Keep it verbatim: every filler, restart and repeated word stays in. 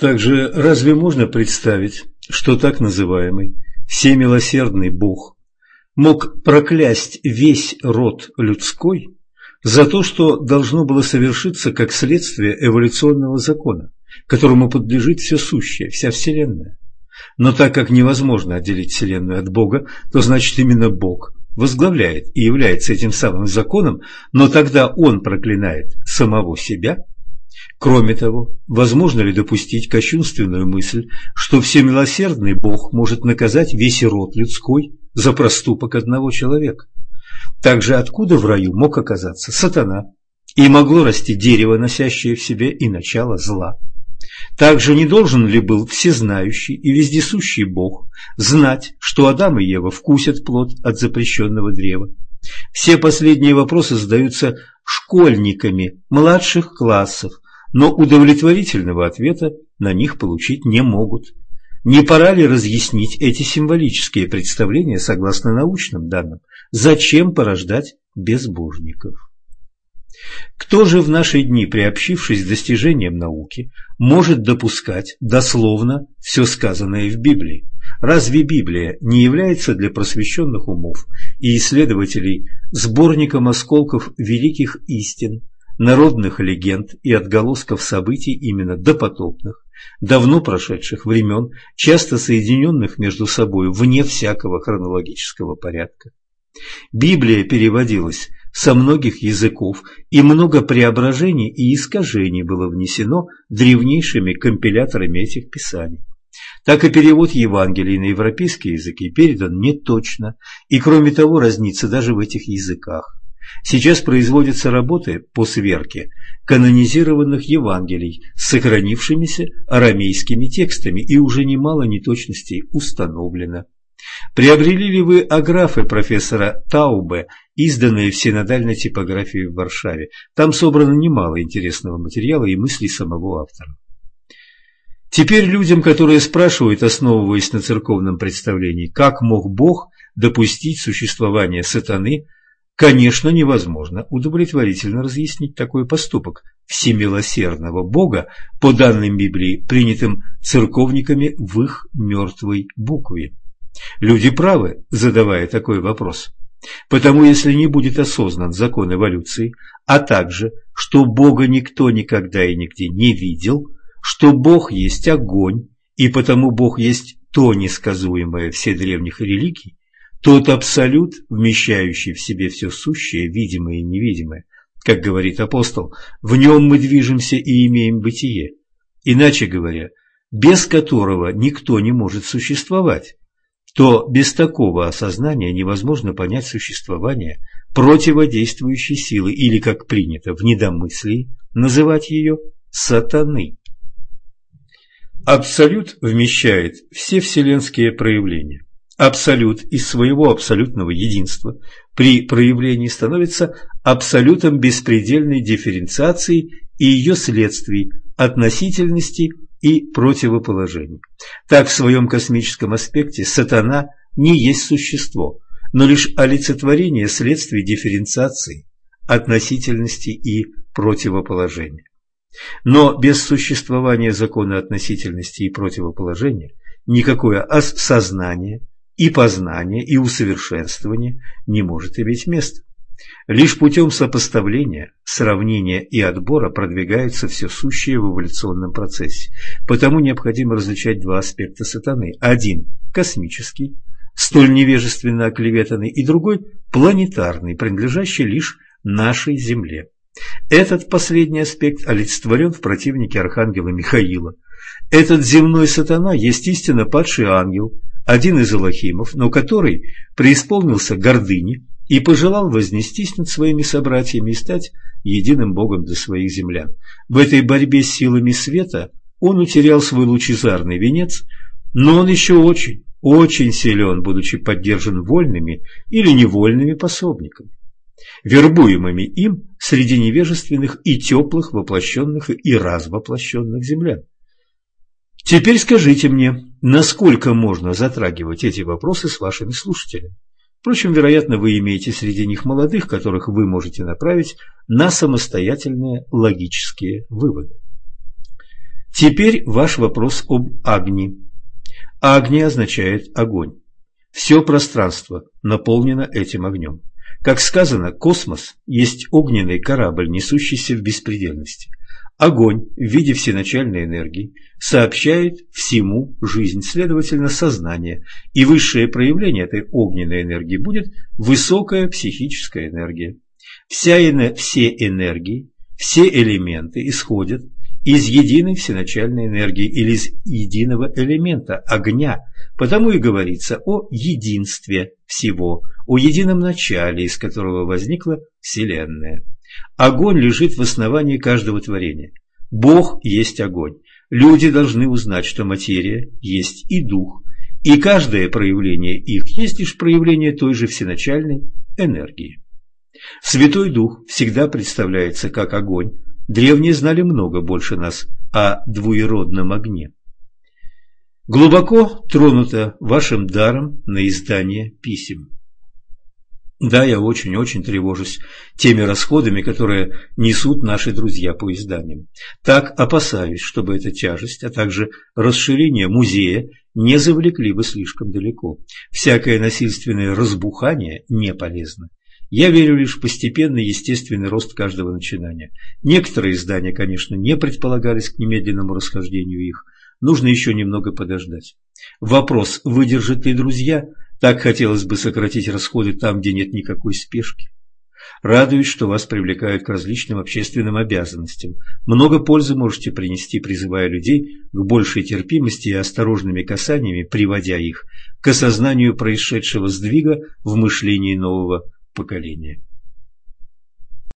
Также разве можно представить, что так называемый всемилосердный Бог мог проклясть весь род людской за то, что должно было совершиться как следствие эволюционного закона, которому подлежит все сущее, вся Вселенная? Но так как невозможно отделить Вселенную от Бога, то значит именно Бог возглавляет и является этим самым законом, но тогда Он проклинает самого себя. Кроме того, возможно ли допустить кощунственную мысль, что всемилосердный Бог может наказать весь род людской за проступок одного человека? Также откуда в раю мог оказаться сатана, и могло расти дерево, носящее в себе и начало зла? Также не должен ли был всезнающий и вездесущий Бог знать, что Адам и Ева вкусят плод от запрещенного древа? Все последние вопросы задаются школьниками младших классов, но удовлетворительного ответа на них получить не могут. Не пора ли разъяснить эти символические представления согласно научным данным? Зачем порождать безбожников? Кто же в наши дни, приобщившись к достижениям науки, может допускать дословно все сказанное в Библии? Разве Библия не является для просвещенных умов и исследователей сборником осколков великих истин, народных легенд и отголосков событий именно допотопных, давно прошедших времен, часто соединенных между собой вне всякого хронологического порядка? Библия переводилась со многих языков, и много преображений и искажений было внесено древнейшими компиляторами этих писаний. Так и перевод Евангелий на европейские языки передан неточно, и кроме того разнится даже в этих языках. Сейчас производятся работы по сверке канонизированных Евангелий с сохранившимися арамейскими текстами, и уже немало неточностей установлено. Приобрели ли вы аграфы профессора Таубе, изданные в синодальной типографии в Варшаве? Там собрано немало интересного материала и мыслей самого автора. Теперь людям, которые спрашивают, основываясь на церковном представлении, как мог Бог допустить существование сатаны, конечно, невозможно удовлетворительно разъяснить такой поступок всемилосердного Бога по данным Библии, принятым церковниками в их мертвой букве. Люди правы, задавая такой вопрос. Потому если не будет осознан закон эволюции, а также, что Бога никто никогда и нигде не видел, что Бог есть огонь, и потому Бог есть то несказуемое всех древних религий, тот абсолют, вмещающий в себе все сущее, видимое и невидимое, как говорит апостол, в нем мы движемся и имеем бытие, иначе говоря, без которого никто не может существовать, то без такого осознания невозможно понять существование противодействующей силы, или, как принято в недомыслии, называть ее сатаны. Абсолют вмещает все вселенские проявления. Абсолют из своего абсолютного единства при проявлении становится абсолютом беспредельной дифференциации и ее следствий, относительности и противоположений. Так в своем космическом аспекте сатана не есть существо, но лишь олицетворение следствий дифференциации, относительности и противоположения. Но без существования закона относительности и противоположения никакое сознание и познание и усовершенствование не может иметь места. Лишь путем сопоставления, сравнения и отбора продвигается все сущее в эволюционном процессе. Потому необходимо различать два аспекта сатаны. Один – космический, столь невежественно оклеветанный, и другой – планетарный, принадлежащий лишь нашей Земле. Этот последний аспект олицетворен в противнике архангела Михаила. Этот земной сатана есть истинно падший ангел, один из элохимов, но который преисполнился гордыни и пожелал вознестись над своими собратьями и стать единым Богом для своих землян. В этой борьбе с силами света он утерял свой лучезарный венец, но он еще очень, очень силен, будучи поддержан вольными или невольными пособниками, вербуемыми им среди невежественных и теплых воплощенных и развоплощенных землян. Теперь скажите мне, насколько можно затрагивать эти вопросы с вашими слушателями? Впрочем, вероятно, вы имеете среди них молодых, которых вы можете направить на самостоятельные логические выводы. Теперь ваш вопрос об Агни. Агни означает огонь. Все пространство наполнено этим огнем. Как сказано, космос есть огненный корабль, несущийся в беспредельности. Огонь в виде всеначальной энергии сообщает всему жизнь, следовательно, сознание, и высшее проявление этой огненной энергии будет высокая психическая энергия. Вся, все энергии, все элементы исходят из единой всеначальной энергии или из единого элемента огня, потому и говорится о единстве всего, о едином начале, из которого возникла Вселенная. Огонь лежит в основании каждого творения. Бог есть огонь. Люди должны узнать, что материя есть и дух, и каждое проявление их есть лишь проявление той же всеначальной энергии. Святой Дух всегда представляется как огонь. Древние знали много больше нас о двуеродном огне. Глубоко тронуто вашим даром на издание писем. Да, я очень-очень тревожусь теми расходами, которые несут наши друзья по изданиям. Так опасаюсь, чтобы эта тяжесть, а также расширение музея не завлекли бы слишком далеко. Всякое насильственное разбухание не полезно. Я верю лишь в постепенный естественный рост каждого начинания. Некоторые издания, конечно, не предполагались к немедленному расхождению их. Нужно еще немного подождать. Вопрос, выдержат ли друзья? Так хотелось бы сократить расходы там, где нет никакой спешки. Радуюсь, что вас привлекают к различным общественным обязанностям. Много пользы можете принести, призывая людей к большей терпимости и осторожными касаниями, приводя их к осознанию происшедшего сдвига в мышлении нового поколения.